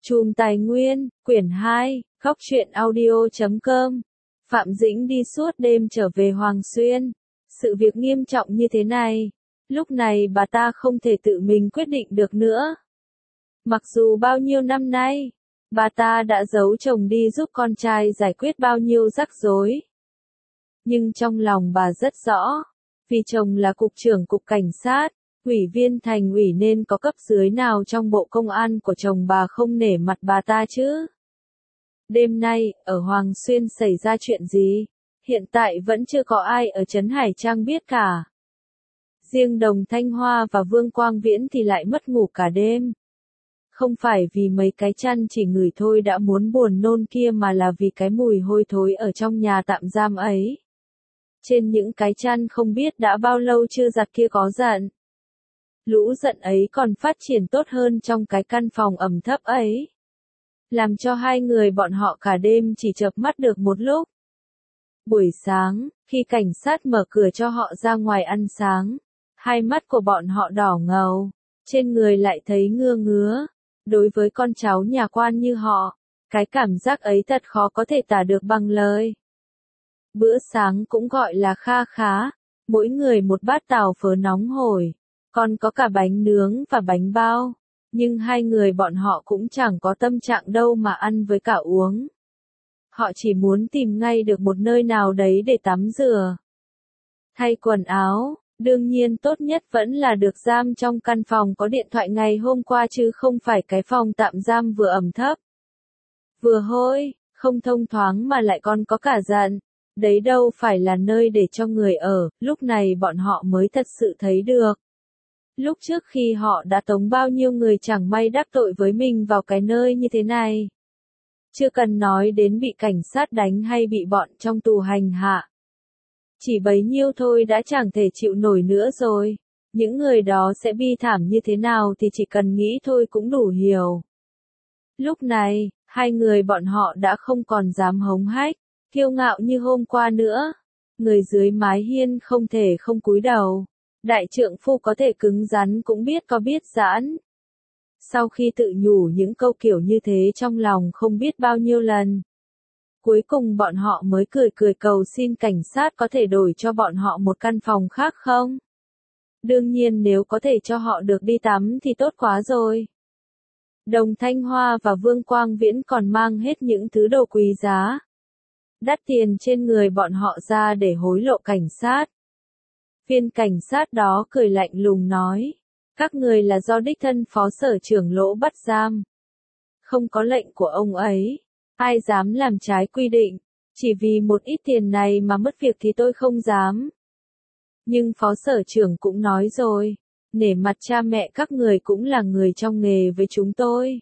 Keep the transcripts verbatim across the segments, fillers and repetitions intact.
Chùm Tài Nguyên, quyển hai, góc truyện audio chấm com. Phạm Dĩnh đi suốt đêm trở về Hoàng Xuyên. Sự việc nghiêm trọng như thế này, lúc này bà ta không thể tự mình quyết định được nữa. Mặc dù bao nhiêu năm nay, bà ta đã giấu chồng đi giúp con trai giải quyết bao nhiêu rắc rối. Nhưng trong lòng bà rất rõ, vì chồng là cục trưởng cục cảnh sát, ủy viên thành ủy nên có cấp dưới nào trong bộ công an của chồng bà không nể mặt bà ta chứ. Đêm nay, ở Hoàng Xuyên xảy ra chuyện gì? Hiện tại vẫn chưa có ai ở Trấn Hải Trang biết cả. Riêng Đồng Thanh Hoa và Vương Quang Viễn thì lại mất ngủ cả đêm. Không phải vì mấy cái chăn chỉ ngửi thôi đã muốn buồn nôn kia mà là vì cái mùi hôi thối ở trong nhà tạm giam ấy. Trên những cái chăn không biết đã bao lâu chưa giặt kia có giận. Lũ giận ấy còn phát triển tốt hơn trong cái căn phòng ẩm thấp ấy. Làm cho hai người bọn họ cả đêm chỉ chợp mắt được một lúc. Buổi sáng, khi cảnh sát mở cửa cho họ ra ngoài ăn sáng, hai mắt của bọn họ đỏ ngầu, trên người lại thấy ngưa ngứa. Đối với con cháu nhà quan như họ, cái cảm giác ấy thật khó có thể tả được bằng lời. Bữa sáng cũng gọi là kha khá, mỗi người một bát tàu phớ nóng hổi, còn có cả bánh nướng và bánh bao. Nhưng hai người bọn họ cũng chẳng có tâm trạng đâu mà ăn với cả uống. Họ chỉ muốn tìm ngay được một nơi nào đấy để tắm rửa, thay quần áo. Đương nhiên tốt nhất vẫn là được giam trong căn phòng có điện thoại ngày hôm qua chứ không phải cái phòng tạm giam vừa ẩm thấp, vừa hôi, không thông thoáng mà lại còn có cả giận. Đấy đâu phải là nơi để cho người ở, lúc này bọn họ mới thật sự thấy được. Lúc trước khi họ đã tống bao nhiêu người chẳng may đắc tội với mình vào cái nơi như thế này. Chưa cần nói đến bị cảnh sát đánh hay bị bọn trong tù hành hạ. Chỉ bấy nhiêu thôi đã chẳng thể chịu nổi nữa rồi. Những người đó sẽ bi thảm như thế nào thì chỉ cần nghĩ thôi cũng đủ hiểu. Lúc này, hai người bọn họ đã không còn dám hống hách, kiêu ngạo như hôm qua nữa. Người dưới mái hiên không thể không cúi đầu. Đại trượng phu có thể cứng rắn cũng biết có biết giãn. Sau khi tự nhủ những câu kiểu như thế trong lòng không biết bao nhiêu lần, cuối cùng bọn họ mới cười cười cầu xin cảnh sát có thể đổi cho bọn họ một căn phòng khác không? Đương nhiên nếu có thể cho họ được đi tắm thì tốt quá rồi. Đồng Thanh Hoa và Vương Quang Viễn còn mang hết những thứ đồ quý giá, đắt tiền trên người bọn họ ra để hối lộ cảnh sát. Viên cảnh sát đó cười lạnh lùng nói, các người là do đích thân phó sở trưởng Lỗ bắt giam. Không có lệnh của ông ấy, ai dám làm trái quy định, chỉ vì một ít tiền này mà mất việc thì tôi không dám. Nhưng phó sở trưởng cũng nói rồi, nể mặt cha mẹ các người cũng là người trong nghề với chúng tôi.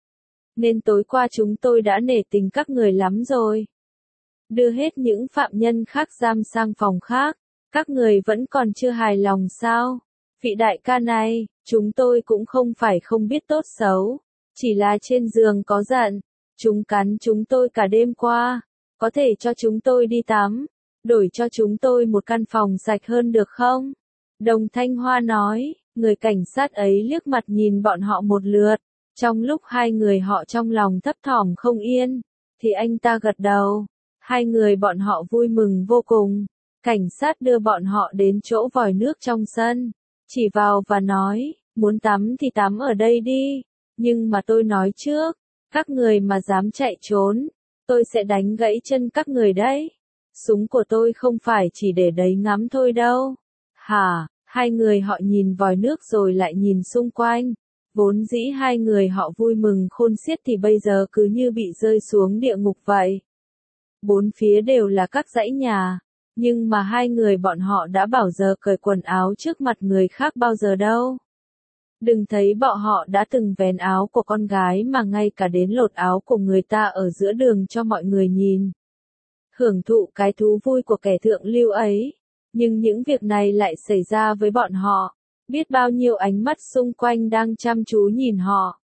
Nên tối qua chúng tôi đã nể tình các người lắm rồi. Đưa hết những phạm nhân khác giam sang phòng khác, các người vẫn còn chưa hài lòng sao? Vị đại ca này, chúng tôi cũng không phải không biết tốt xấu, chỉ là trên giường có giận. Chúng cắn chúng tôi cả đêm qua, có thể cho chúng tôi đi tắm, đổi cho chúng tôi một căn phòng sạch hơn được không? Đồng Thanh Hoa nói, người cảnh sát ấy liếc mặt nhìn bọn họ một lượt, trong lúc hai người họ trong lòng thấp thỏm không yên, thì anh ta gật đầu, hai người bọn họ vui mừng vô cùng. Cảnh sát đưa bọn họ đến chỗ vòi nước trong sân, chỉ vào và nói, muốn tắm thì tắm ở đây đi, nhưng mà tôi nói trước, các người mà dám chạy trốn, tôi sẽ đánh gãy chân các người đấy. Súng của tôi không phải chỉ để đấy ngắm thôi đâu. Hả, hai người họ nhìn vòi nước rồi lại nhìn xung quanh. Vốn dĩ hai người họ vui mừng khôn xiết thì bây giờ cứ như bị rơi xuống địa ngục vậy. Bốn phía đều là các dãy nhà, nhưng mà hai người bọn họ đã bảo giờ cởi quần áo trước mặt người khác bao giờ đâu. Đừng thấy bọn họ đã từng vén áo của con gái mà ngay cả đến lột áo của người ta ở giữa đường cho mọi người nhìn. Hưởng thụ cái thú vui của kẻ thượng lưu ấy. Nhưng những việc này lại xảy ra với bọn họ. Biết bao nhiêu ánh mắt xung quanh đang chăm chú nhìn họ.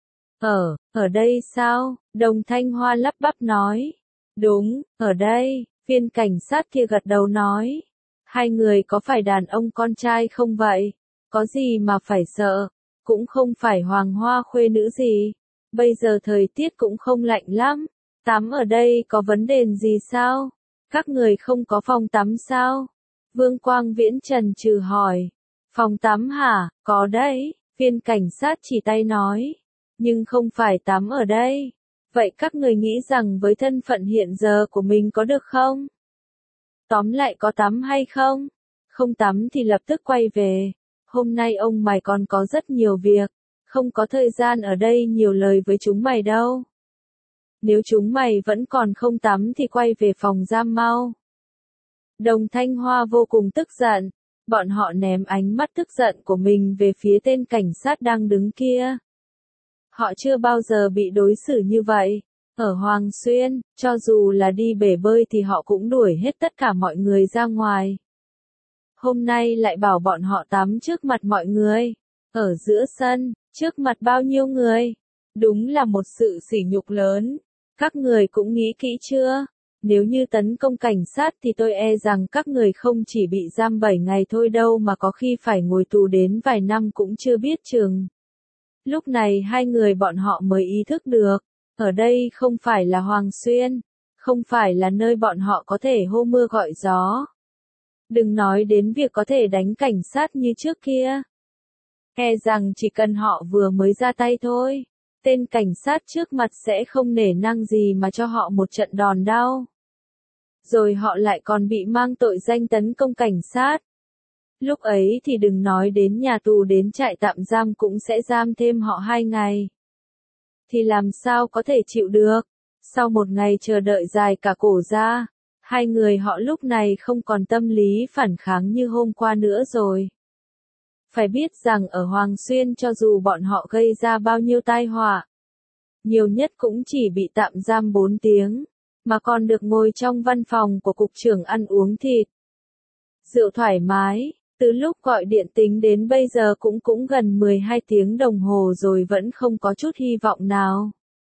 Ở, ở đây sao? Đồng Thanh Hoa lắp bắp nói. Đúng, ở đây, viên cảnh sát kia gật đầu nói. Hai người có phải đàn ông con trai không vậy? Có gì mà phải sợ, cũng không phải hoàng hoa khuê nữ gì. Bây giờ thời tiết cũng không lạnh lắm. Tắm ở đây có vấn đề gì sao? Các người không có phòng tắm sao? Vương Quang Viễn chần chừ hỏi. Phòng tắm hả? Có đấy, viên cảnh sát chỉ tay nói. Nhưng không phải tắm ở đây. Vậy các người nghĩ rằng với thân phận hiện giờ của mình có được không? Tóm lại có tắm hay không? Không tắm thì lập tức quay về. Hôm nay ông mày còn có rất nhiều việc. Không có thời gian ở đây nhiều lời với chúng mày đâu. Nếu chúng mày vẫn còn không tắm thì quay về phòng giam mau. Đồng Thanh Hoa vô cùng tức giận. Bọn họ ném ánh mắt tức giận của mình về phía tên cảnh sát đang đứng kia. Họ chưa bao giờ bị đối xử như vậy. Ở Hoàng Xuyên, cho dù là đi bể bơi thì họ cũng đuổi hết tất cả mọi người ra ngoài. Hôm nay lại bảo bọn họ tắm trước mặt mọi người. Ở giữa sân, trước mặt bao nhiêu người. Đúng là một sự sỉ nhục lớn. Các người cũng nghĩ kỹ chưa? Nếu như tấn công cảnh sát thì tôi e rằng các người không chỉ bị giam bảy ngày thôi đâu mà có khi phải ngồi tù đến vài năm cũng chưa biết chừng. Lúc này hai người bọn họ mới ý thức được. Ở đây không phải là Hoàng Xuyên. Không phải là nơi bọn họ có thể hô mưa gọi gió. Đừng nói đến việc có thể đánh cảnh sát như trước kia. E rằng chỉ cần họ vừa mới ra tay thôi. Tên cảnh sát trước mặt sẽ không nể nang gì mà cho họ một trận đòn đau. Rồi họ lại còn bị mang tội danh tấn công cảnh sát. Lúc ấy thì đừng nói đến nhà tù đến trại tạm giam cũng sẽ giam thêm họ hai ngày. Thì làm sao có thể chịu được? Sau một ngày chờ đợi dài cả cổ ra, hai người họ lúc này không còn tâm lý phản kháng như hôm qua nữa rồi. Phải biết rằng ở Hoàng Xuyên cho dù bọn họ gây ra bao nhiêu tai họa, nhiều nhất cũng chỉ bị tạm giam bốn tiếng, mà còn được ngồi trong văn phòng của cục trưởng ăn uống thịt. Rượu thoải mái, từ lúc gọi điện tính đến bây giờ cũng cũng gần mười hai tiếng đồng hồ rồi vẫn không có chút hy vọng nào.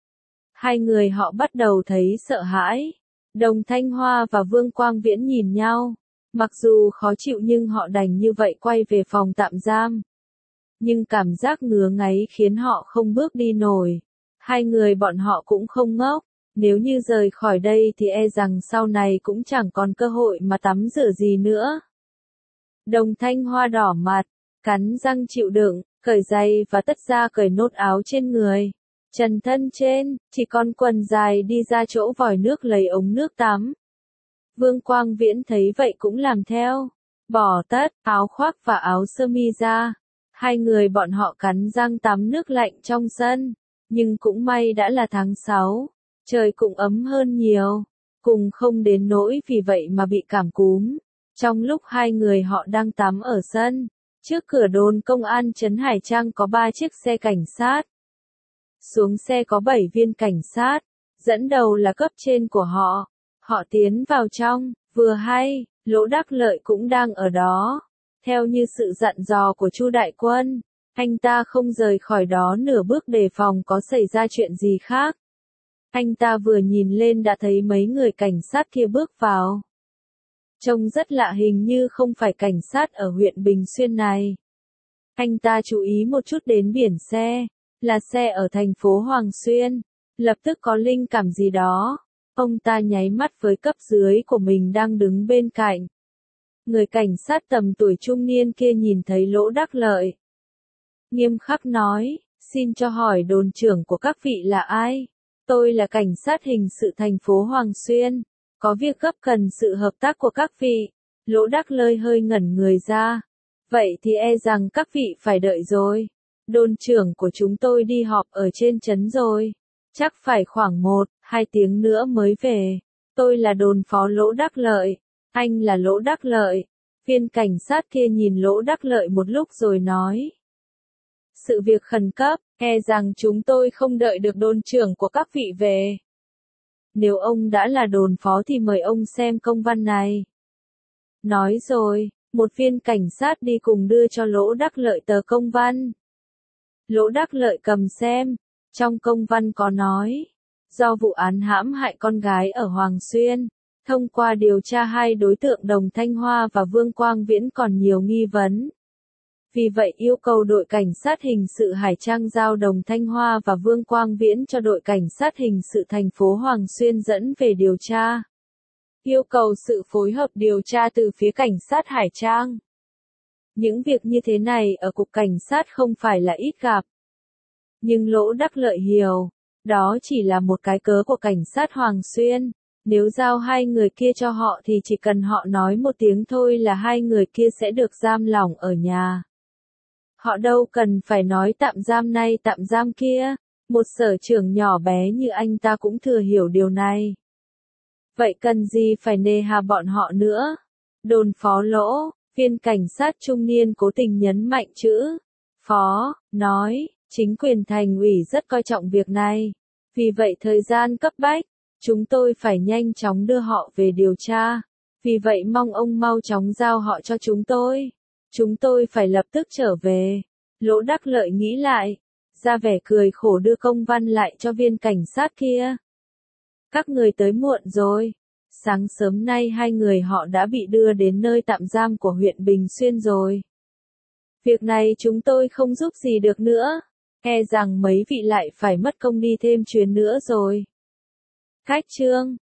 Hai người họ bắt đầu thấy sợ hãi. Đồng Thanh Hoa và Vương Quang Viễn nhìn nhau. Mặc dù khó chịu nhưng họ đành như vậy quay về phòng tạm giam. Nhưng cảm giác ngứa ngáy khiến họ không bước đi nổi. Hai người bọn họ cũng không ngốc. Nếu như rời khỏi đây thì e rằng sau này cũng chẳng còn cơ hội mà tắm rửa gì nữa. Đồng Thanh Hoa đỏ mặt, cắn răng chịu đựng, cởi giày và tất ra cởi nốt áo trên người. Trần thân trên, chỉ còn quần dài đi ra chỗ vòi nước lấy ống nước tắm. Vương Quang Viễn thấy vậy cũng làm theo. Bỏ tất, áo khoác và áo sơ mi ra. Hai người bọn họ cắn răng tắm nước lạnh trong sân. Nhưng cũng may đã là tháng sáu. Trời cũng ấm hơn nhiều. Cùng không đến nỗi vì vậy mà bị cảm cúm. Trong lúc hai người họ đang tắm ở sân, trước cửa đồn công an trấn Hải Trang có ba chiếc xe cảnh sát. Xuống xe có bảy viên cảnh sát, dẫn đầu là cấp trên của họ. Họ tiến vào trong, vừa hay, Lỗ Đắc Lợi cũng đang ở đó. Theo như sự dặn dò của Chu Đại Quân, anh ta không rời khỏi đó nửa bước đề phòng có xảy ra chuyện gì khác. Anh ta vừa nhìn lên đã thấy mấy người cảnh sát kia bước vào. Trông rất lạ, hình như không phải cảnh sát ở huyện Bình Xuyên này. Anh ta chú ý một chút đến biển xe, là xe ở thành phố Hoàng Xuyên, lập tức có linh cảm gì đó. Ông ta nháy mắt với cấp dưới của mình đang đứng bên cạnh. Người cảnh sát tầm tuổi trung niên kia nhìn thấy Lỗ Đắc Lợi. Nghiêm khắc nói, xin cho hỏi đồn trưởng của các vị là ai? Tôi là cảnh sát hình sự thành phố Hoàng Xuyên. Có việc gấp cần sự hợp tác của các vị. Lỗ Đắc Lợi hơi ngẩn người ra. Vậy thì e rằng các vị phải đợi rồi. Đồn trưởng của chúng tôi đi họp ở trên trấn rồi. Chắc phải khoảng một, hai tiếng nữa mới về. Tôi là đồn phó Lỗ Đắc Lợi. Anh là Lỗ Đắc Lợi. Viên cảnh sát kia nhìn Lỗ Đắc Lợi một lúc rồi nói. Sự việc khẩn cấp, e rằng chúng tôi không đợi được đồn trưởng của các vị về. Nếu ông đã là đồn phó thì mời ông xem công văn này. Nói rồi, một viên cảnh sát đi cùng đưa cho Lỗ Đắc Lợi tờ công văn. Lỗ Đắc Lợi cầm xem, trong công văn có nói, do vụ án hãm hại con gái ở Hoàng Xuyên, thông qua điều tra hai đối tượng Đồng Thanh Hoa và Vương Quang Viễn còn nhiều nghi vấn. Vì vậy yêu cầu đội cảnh sát hình sự Hải Trang giao Đồng Thanh Hoa và Vương Quang Viễn cho đội cảnh sát hình sự thành phố Hoàng Xuyên dẫn về điều tra. Yêu cầu sự phối hợp điều tra từ phía cảnh sát Hải Trang. Những việc như thế này ở cục cảnh sát không phải là ít gặp. Nhưng Lỗ Đắc Lợi hiểu, đó chỉ là một cái cớ của cảnh sát Hoàng Xuyên. Nếu giao hai người kia cho họ thì chỉ cần họ nói một tiếng thôi là hai người kia sẽ được giam lỏng ở nhà. Họ đâu cần phải nói tạm giam này tạm giam kia, một sở trưởng nhỏ bé như anh ta cũng thừa hiểu điều này. Vậy cần gì phải nề hà bọn họ nữa? Đồn phó Lỗ, viên cảnh sát trung niên cố tình nhấn mạnh chữ phó, nói, chính quyền thành ủy rất coi trọng việc này. Vì vậy thời gian cấp bách, chúng tôi phải nhanh chóng đưa họ về điều tra. Vì vậy mong ông mau chóng giao họ cho chúng tôi. Chúng tôi phải lập tức trở về. Lỗ Đắc Lợi nghĩ lại, ra vẻ cười khổ đưa công văn lại cho viên cảnh sát kia. Các người tới muộn rồi. Sáng sớm nay hai người họ đã bị đưa đến nơi tạm giam của huyện Bình Xuyên rồi. Việc này chúng tôi không giúp gì được nữa. E rằng mấy vị lại phải mất công đi thêm chuyến nữa rồi. Khách trương,